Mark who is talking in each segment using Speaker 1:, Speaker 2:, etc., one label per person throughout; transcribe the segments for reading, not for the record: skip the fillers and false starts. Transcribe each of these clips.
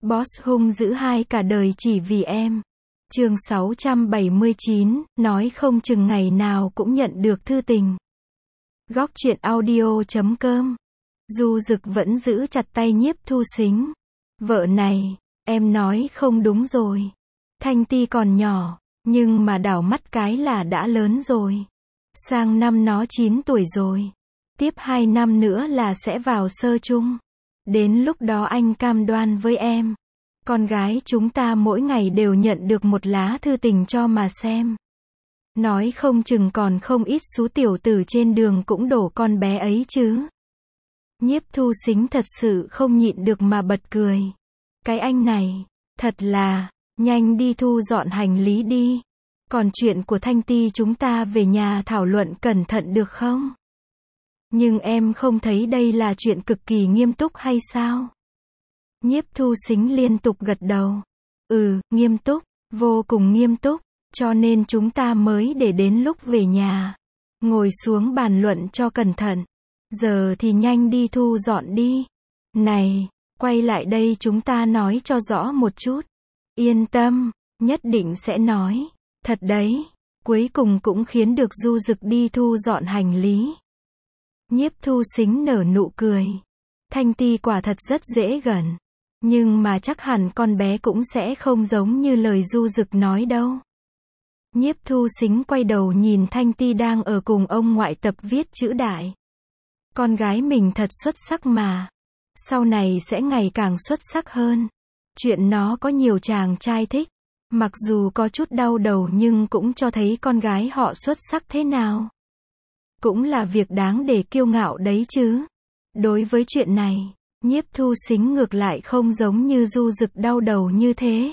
Speaker 1: Boss hung dữ hai cả đời chỉ vì em. Chương 679, nói không chừng ngày nào cũng nhận được thư tình. Góc truyện audio.com. Du Dực vẫn giữ chặt tay Nhiếp Thu Xính. Vợ này, em nói không đúng rồi. Thanh Ti còn nhỏ, nhưng mà đảo mắt cái là đã lớn rồi. Sang năm nó 9 tuổi rồi. Tiếp 2 năm nữa là sẽ vào sơ chung. Đến lúc đó anh cam đoan với em. Con gái chúng ta mỗi ngày đều nhận được một lá thư tình cho mà xem. Nói không chừng còn không ít số tiểu tử trên đường cũng đổ con bé ấy chứ. Nhiếp Thu Xính thật sự không nhịn được mà bật cười. Cái anh này, thật là, nhanh đi thu dọn hành lý đi. Còn chuyện của Thanh Ti chúng ta về nhà thảo luận cẩn thận được không? Nhưng em không thấy đây là chuyện cực kỳ nghiêm túc hay sao? Nhiếp Thu Xính liên tục gật đầu. Nghiêm túc, vô cùng nghiêm túc, cho nên chúng ta mới để đến lúc về nhà. Ngồi xuống bàn luận cho cẩn thận. Giờ thì nhanh đi thu dọn đi. Này, quay lại đây chúng ta nói cho rõ một chút. Yên tâm, nhất định sẽ nói. Thật đấy, cuối cùng cũng khiến được Du Dực đi thu dọn hành lý. Nhiếp Thu Xính nở nụ cười. Thanh Ti quả thật rất dễ gần. Nhưng mà chắc hẳn con bé cũng sẽ không giống như lời Du Dực nói đâu. Nhiếp Thu Xính quay đầu nhìn Thanh Ti đang ở cùng ông ngoại tập viết chữ đại. Con gái mình thật xuất sắc mà. Sau này sẽ ngày càng xuất sắc hơn. Chuyện nó có nhiều chàng trai thích. Mặc dù có chút đau đầu nhưng cũng cho thấy con gái họ xuất sắc thế nào. Cũng là việc đáng để kiêu ngạo đấy chứ. Đối với chuyện này, Nhiếp Thu Xính ngược lại không giống như Du Dực đau đầu như thế.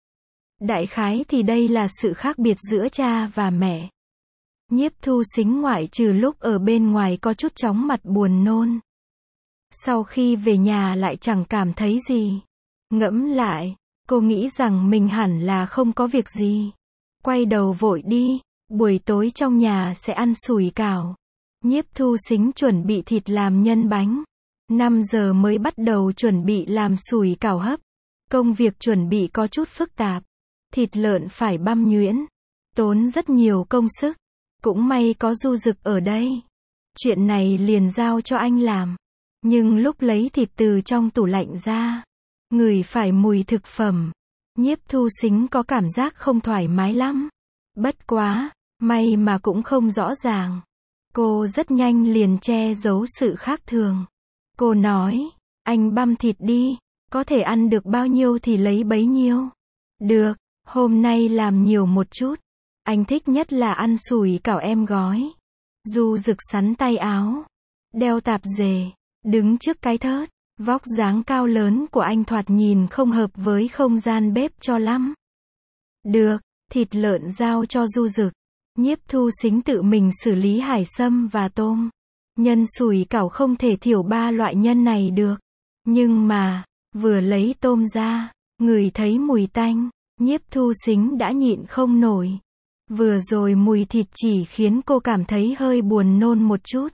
Speaker 1: Đại khái thì đây là sự khác biệt giữa cha và mẹ. Nhiếp Thu Xính ngoại trừ lúc ở bên ngoài có chút chóng mặt buồn nôn. Sau khi về nhà lại chẳng cảm thấy gì. Ngẫm lại, cô nghĩ rằng mình hẳn là không có việc gì. Quay đầu vội đi, buổi tối trong nhà sẽ ăn sủi cảo. Nhiếp Thu Xính chuẩn bị thịt làm nhân bánh. 5 giờ mới bắt đầu chuẩn bị làm sủi cảo hấp. Công việc chuẩn bị có chút phức tạp. Thịt lợn phải băm nhuyễn. Tốn rất nhiều công sức. Cũng may có Du Dực ở đây. Chuyện này liền giao cho anh làm. Nhưng lúc lấy thịt từ trong tủ lạnh ra, ngửi phải mùi thực phẩm. Nhiếp Thu Xính có cảm giác không thoải mái lắm. Bất quá, may mà cũng không rõ ràng. Cô rất nhanh liền che giấu sự khác thường. Cô nói, anh băm thịt đi, có thể ăn được bao nhiêu thì lấy bấy nhiêu. Được, hôm nay làm nhiều một chút. Anh thích nhất là ăn sủi cảo em gói. Du Dực sắn tay áo, đeo tạp dề, đứng trước cái thớt. Vóc dáng cao lớn của anh thoạt nhìn không hợp với không gian bếp cho lắm. Được, thịt lợn giao cho Du Dực. Nhiếp Thu Xính tự mình xử lý hải sâm và tôm. Nhân sủi cảo không thể thiểu 3 loại nhân này được. Nhưng mà, vừa lấy tôm ra, ngửi thấy mùi tanh, Nhiếp Thu Xính đã nhịn không nổi. Vừa rồi mùi thịt chỉ khiến cô cảm thấy hơi buồn nôn một chút.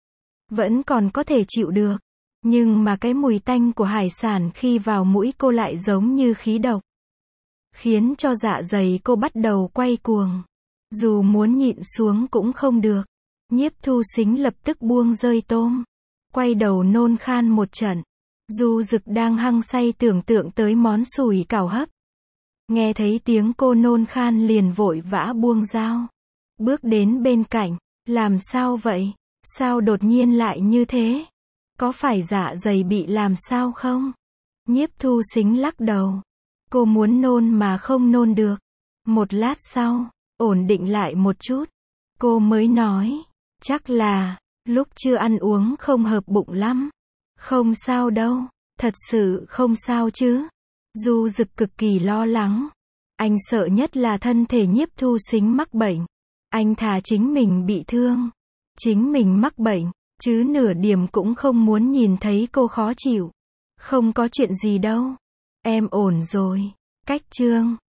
Speaker 1: Vẫn còn có thể chịu được. Nhưng mà cái mùi tanh của hải sản khi vào mũi cô lại giống như khí độc. Khiến cho dạ dày cô bắt đầu quay cuồng. Dù muốn nhịn xuống cũng không được. Nhiếp Thu Xính lập tức buông rơi tôm. Quay đầu nôn khan một trận. Du Dực đang hăng say tưởng tượng tới món sủi cảo hấp. Nghe thấy tiếng cô nôn khan liền vội vã buông dao. Bước đến bên cạnh. Làm sao vậy? Sao đột nhiên lại như thế? Có phải dạ dày bị làm sao không? Nhiếp Thu Xính lắc đầu. Cô muốn nôn mà không nôn được. Một lát sau, ổn định lại một chút. Cô mới nói. Chắc là, lúc chưa ăn uống không hợp bụng lắm. Không sao đâu. Thật sự không sao chứ. Du Dực cực kỳ lo lắng. Anh sợ nhất là thân thể Nhiếp Thu Xính mắc bệnh. Anh thà chính mình bị thương. Chính mình mắc bệnh. Chứ nửa điểm cũng không muốn nhìn thấy cô khó chịu. Không có chuyện gì đâu. Em ổn rồi. Cách chương